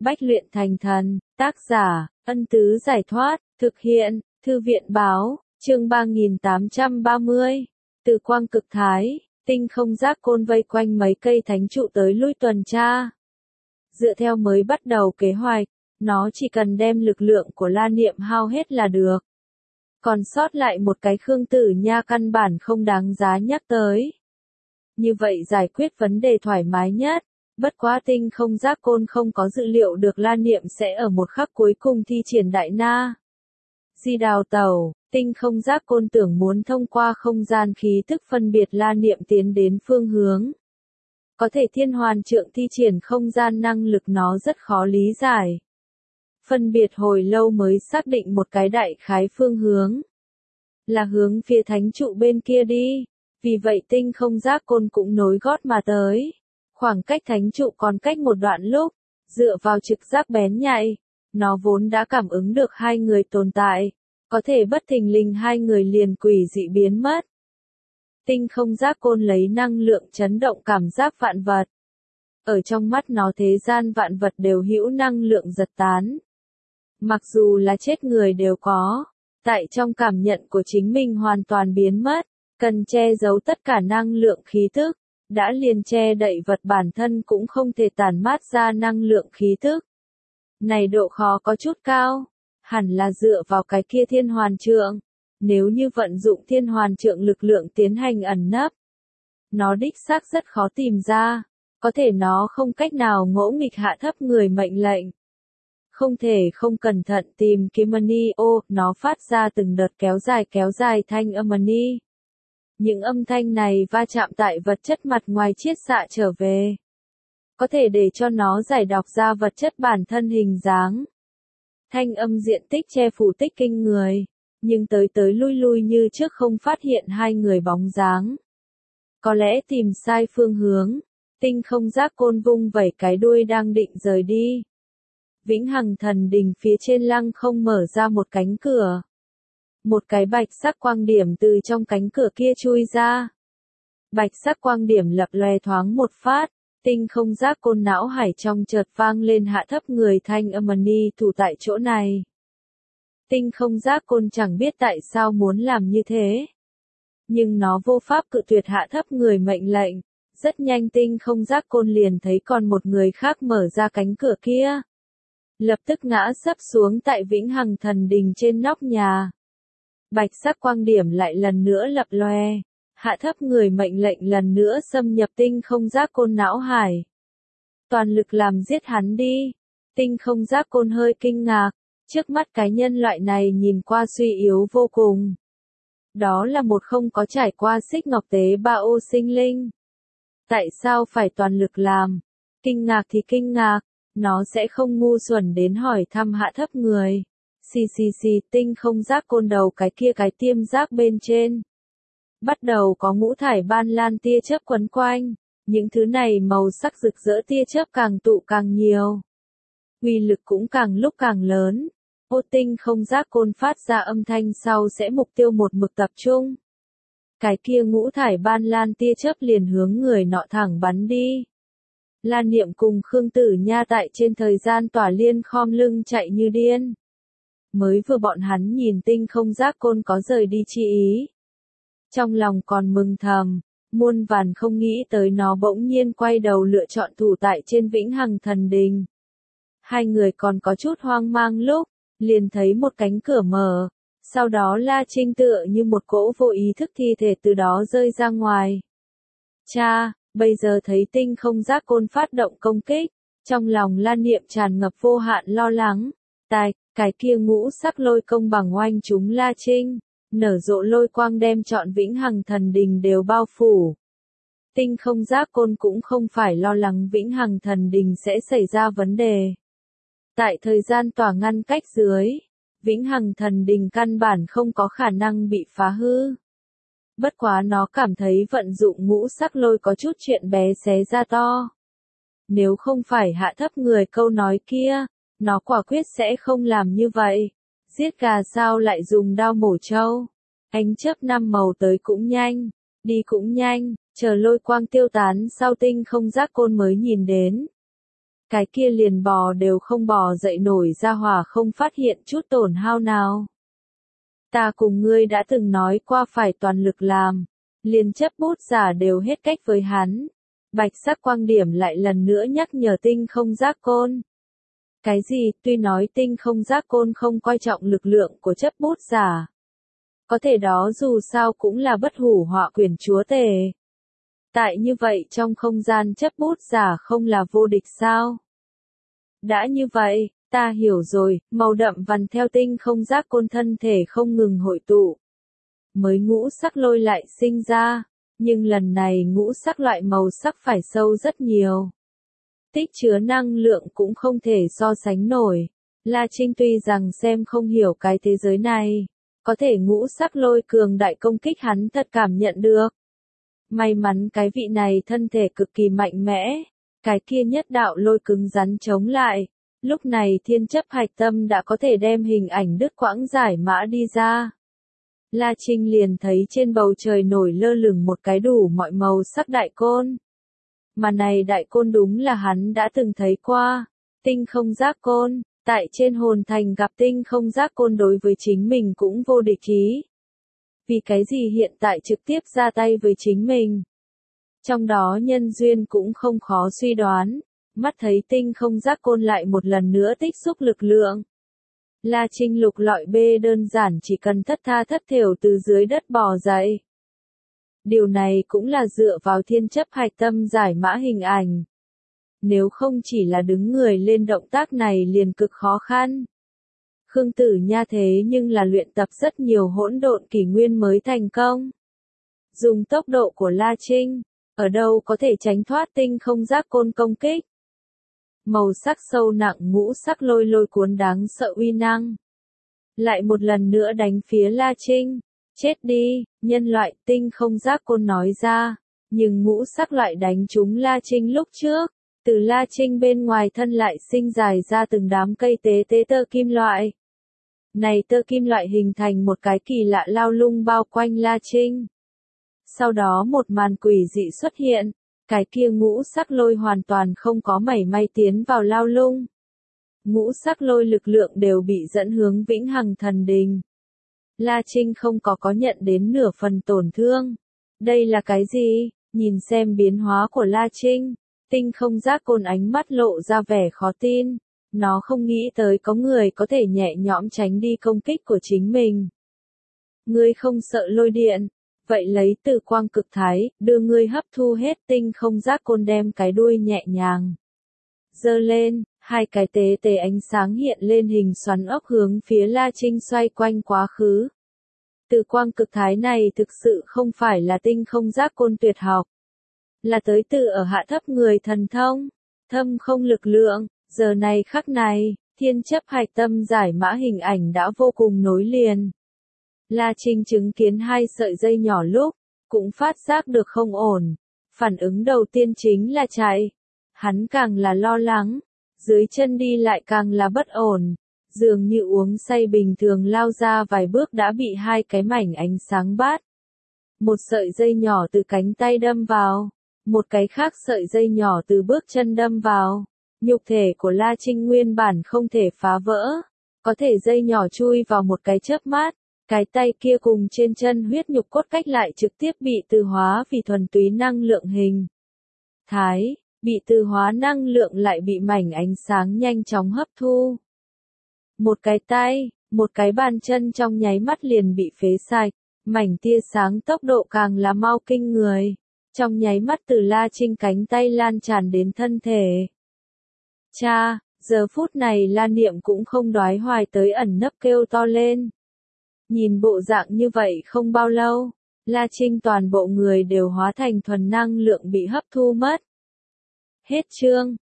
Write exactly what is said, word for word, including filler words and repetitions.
Bách luyện thành thần, tác giả, Ân Tứ Giải Thoát, thực hiện, Thư viện Báo, chương ba nghìn tám trăm ba mươi. Từ quang cực thái, tinh không giác côn vây quanh mấy cây thánh trụ tới lui tuần tra. Dựa theo mới bắt đầu kế hoạch, nó chỉ cần đem lực lượng của La Niệm hao hết là được. Còn sót lại một cái Khương Tử Nha căn bản không đáng giá nhắc tới. Như vậy giải quyết vấn đề thoải mái nhất. Bất quá tinh không giác côn không có dự liệu được La Niệm sẽ ở một khắc cuối cùng thi triển đại na. Di đào tẩu, tinh không giác côn tưởng muốn thông qua không gian khí thức phân biệt La Niệm tiến đến phương hướng. Có thể thiên hoàn trượng thi triển không gian năng lực nó rất khó lý giải. Phân biệt hồi lâu mới xác định một cái đại khái phương hướng. Là hướng phía thánh trụ bên kia đi. Vì vậy tinh không giác côn cũng nối gót mà tới. Khoảng cách thánh trụ còn cách một đoạn lúc, dựa vào trực giác bén nhạy, nó vốn đã cảm ứng được hai người tồn tại, có thể bất thình lình hai người liền quỷ dị biến mất. Tinh không giác côn lấy năng lượng chấn động cảm giác vạn vật. Ở trong mắt nó thế gian vạn vật đều hữu năng lượng giật tán. Mặc dù là chết người đều có, tại trong cảm nhận của chính mình hoàn toàn biến mất, cần che giấu tất cả năng lượng khí thức. Đã liền che đậy vật bản thân cũng không thể tản mát ra năng lượng khí thức. Này độ khó có chút cao, hẳn là dựa vào cái kia thiên hoàn trượng. Nếu như vận dụng thiên hoàn trượng lực lượng tiến hành ẩn nấp, nó đích xác rất khó tìm ra, có thể nó không cách nào ngỗ nghịch hạ thấp người mệnh lệnh. Không thể không cẩn thận tìm kiếm mani ô, nó phát ra từng đợt kéo dài kéo dài thanh âm mani. Những âm thanh này va chạm tại vật chất mặt ngoài chiết xạ trở về. Có thể để cho nó giải đọc ra vật chất bản thân hình dáng. Thanh âm diện tích che phủ tích kinh người. Nhưng tới tới lui lui như trước không phát hiện hai người bóng dáng. Có lẽ tìm sai phương hướng. Tinh không giác côn vung vẩy cái đuôi đang định rời đi. Vĩnh Hằng Thần Đình phía trên lăng không mở ra một cánh cửa. Một cái bạch sắc quang điểm từ trong cánh cửa kia chui ra. Bạch sắc quang điểm lập lòe thoáng một phát, tinh không giác côn não hải trong chợt vang lên hạ thấp người thanh âm ni thủ tại chỗ này. Tinh không giác côn chẳng biết tại sao muốn làm như thế. Nhưng nó vô pháp cự tuyệt hạ thấp người mệnh lệnh. Rất nhanh tinh không giác côn liền thấy còn một người khác mở ra cánh cửa kia. Lập tức ngã sấp xuống tại Vĩnh Hằng Thần Đình trên nóc nhà. Bạch sắc quang điểm lại lần nữa lập lòe, hạ thấp người mệnh lệnh lần nữa xâm nhập tinh không giác côn não hải. Toàn lực làm giết hắn đi. Tinh không giác côn hơi kinh ngạc, trước mắt cái nhân loại này nhìn qua suy yếu vô cùng. Đó là một không có trải qua xích ngọc tế ba ô sinh linh. Tại sao phải toàn lực làm? Kinh ngạc thì kinh ngạc, nó sẽ không ngu xuẩn đến hỏi thăm hạ thấp người. Xì xì xì tinh không giác côn đầu cái kia cái tiêm giác bên trên. Bắt đầu có ngũ thải ban lan tia chớp quấn quanh, những thứ này màu sắc rực rỡ tia chớp càng tụ càng nhiều. Uy lực cũng càng lúc càng lớn. Ô tinh không giác côn phát ra âm thanh sau sẽ mục tiêu một mực tập trung. Cái kia ngũ thải ban lan tia chớp liền hướng người nọ thẳng bắn đi. La Niệm cùng Khương Tử Nha tại trên thời gian tỏa liên khom lưng chạy như điên. Mới vừa bọn hắn nhìn tinh không giác côn có rời đi chi ý. Trong lòng còn mừng thầm, muôn vàn không nghĩ tới nó bỗng nhiên quay đầu lựa chọn thủ tại trên Vĩnh Hằng Thần Đình. Hai người còn có chút hoang mang lúc, liền thấy một cánh cửa mở, sau đó La Trinh tựa như một cỗ vô ý thức thi thể từ đó rơi ra ngoài. Cha, bây giờ thấy tinh không giác côn phát động công kích, trong lòng La Niệm tràn ngập vô hạn lo lắng. Tài, cái kia ngũ sắc lôi công bằng oanh chúng La Trinh, nở rộ lôi quang đem trọn Vĩnh Hằng Thần Đình đều bao phủ. Tinh không giác côn cũng không phải lo lắng Vĩnh Hằng Thần Đình sẽ xảy ra vấn đề. Tại thời gian tỏa ngăn cách dưới, Vĩnh Hằng Thần Đình căn bản không có khả năng bị phá hư. Bất quá nó cảm thấy vận dụng ngũ sắc lôi có chút chuyện bé xé ra to. Nếu không phải hạ thấp người câu nói kia, nó quả quyết sẽ không làm như vậy. Giết gà sao lại dùng đao mổ trâu. Ánh chớp năm màu tới cũng nhanh, đi cũng nhanh, chờ lôi quang tiêu tán sau tinh không giác côn mới nhìn đến. cái kia liền bò đều không bò dậy nổi ra hỏa không phát hiện chút tổn hao nào. Ta cùng ngươi đã từng nói qua phải toàn lực làm, liền chấp bút giả đều hết cách với hắn. Bạch sắc quang điểm lại lần nữa nhắc nhở tinh không giác côn. Cái gì, tuy nói tinh không giác côn không coi trọng lực lượng của chấp bút giả. Có thể đó dù sao cũng là bất hủ họa quyền chúa tể. Tại như vậy trong không gian chấp bút giả không là vô địch sao? Đã như vậy, ta hiểu rồi, màu đậm vằn theo tinh không giác côn thân thể không ngừng hội tụ. Mới ngũ sắc lôi lại sinh ra, nhưng lần này ngũ sắc loại màu sắc phải sâu rất nhiều. Tích chứa năng lượng cũng không thể so sánh nổi. La Trinh tuy rằng xem không hiểu cái thế giới này, có thể ngũ sắc lôi cường đại công kích hắn thật cảm nhận được. May mắn cái vị này thân thể cực kỳ mạnh mẽ, cái kia nhất đạo lôi cứng rắn chống lại. Lúc này thiên chấp hạch tâm đã có thể đem hình ảnh đứt quãng giải mã đi ra. La Trinh liền thấy trên bầu trời nổi lơ lửng một cái đủ mọi màu sắc đại côn. Mà này đại côn đúng là hắn đã từng thấy qua. Tinh không giác côn, tại trên hồn thành gặp tinh không giác côn đối với chính mình cũng vô địch ý. Vì cái gì hiện tại trực tiếp ra tay với chính mình? Trong đó nhân duyên cũng không khó suy đoán. Mắt thấy tinh không giác côn lại một lần nữa tích xúc lực lượng. La Trinh lục lọi bê đơn giản chỉ cần thất tha thất thểu từ dưới đất bò dậy. Điều này cũng là dựa vào thiên chấp hạch tâm giải mã hình ảnh. Nếu không chỉ là đứng người lên động tác này liền cực khó khăn. Khương Tử Nha thế nhưng là luyện tập rất nhiều hỗn độn kỷ nguyên mới thành công. Dùng tốc độ của La Trinh, ở đâu có thể tránh thoát tinh không giác côn công kích. Màu sắc sâu nặng ngũ sắc lôi lôi cuốn đáng sợ uy năng. Lại một lần nữa đánh phía La Trinh. Chết đi, nhân loại, tinh không giác côn nói ra. Nhưng ngũ sắc loại đánh trúng La Trinh lúc trước. Từ La Trinh bên ngoài thân lại sinh dài ra từng đám cây tế tế tơ kim loại. Này tơ kim loại hình thành một cái kỳ lạ lao lung bao quanh La Trinh. Sau đó một màn quỷ dị xuất hiện. Cái kia ngũ sắc lôi hoàn toàn không có mảy may tiến vào lao lung. Ngũ sắc lôi lực lượng đều bị dẫn hướng vĩnh hằng thần đình. La Trinh không có có nhận đến nửa phần tổn thương. Đây là cái gì? Nhìn xem biến hóa của La Trinh. Tinh không giác côn ánh mắt lộ ra vẻ khó tin. Nó không nghĩ tới có người có thể nhẹ nhõm tránh đi công kích của chính mình. Ngươi không sợ lôi điện. Vậy lấy từ quang cực thái, đưa ngươi hấp thu hết tinh không giác côn đem cái đuôi nhẹ nhàng. Giơ lên, hai cái tế tế ánh sáng hiện lên hình xoắn ốc hướng phía La Trinh xoay quanh quá khứ. Từ quang cực thái này thực sự không phải là tinh không giác côn tuyệt học. Là tới từ ở hạ thấp người thần thông, thâm không lực lượng, giờ này khắc này, thiên chấp hạch tâm giải mã hình ảnh đã vô cùng nối liền. La Trinh chứng kiến hai sợi dây nhỏ lúc, cũng phát giác được không ổn. Phản ứng đầu tiên chính là chạy. Hắn càng là lo lắng, dưới chân đi lại càng là bất ổn. Dường như uống say bình thường lao ra vài bước đã bị hai cái mảnh ánh sáng bát. Một sợi dây nhỏ từ cánh tay đâm vào, một cái khác sợi dây nhỏ từ bước chân đâm vào. Nhục thể của La Trinh nguyên bản không thể phá vỡ, có thể dây nhỏ chui vào một cái chớp mắt. Cái tay kia cùng trên chân huyết nhục cốt cách lại trực tiếp bị từ hóa vì thuần túy năng lượng hình. Thái, bị từ hóa năng lượng lại bị mảnh ánh sáng nhanh chóng hấp thu. Một cái tay, một cái bàn chân trong nháy mắt liền bị phế sạch, mảnh tia sáng tốc độ càng là mau kinh người. Trong nháy mắt từ La Trinh cánh tay lan tràn đến thân thể. Cha, giờ phút này La Niệm cũng không đoái hoài tới ẩn nấp kêu to lên. Nhìn bộ dạng như vậy không bao lâu, La Trinh toàn bộ người đều hóa thành thuần năng lượng bị hấp thu mất. Hết chương.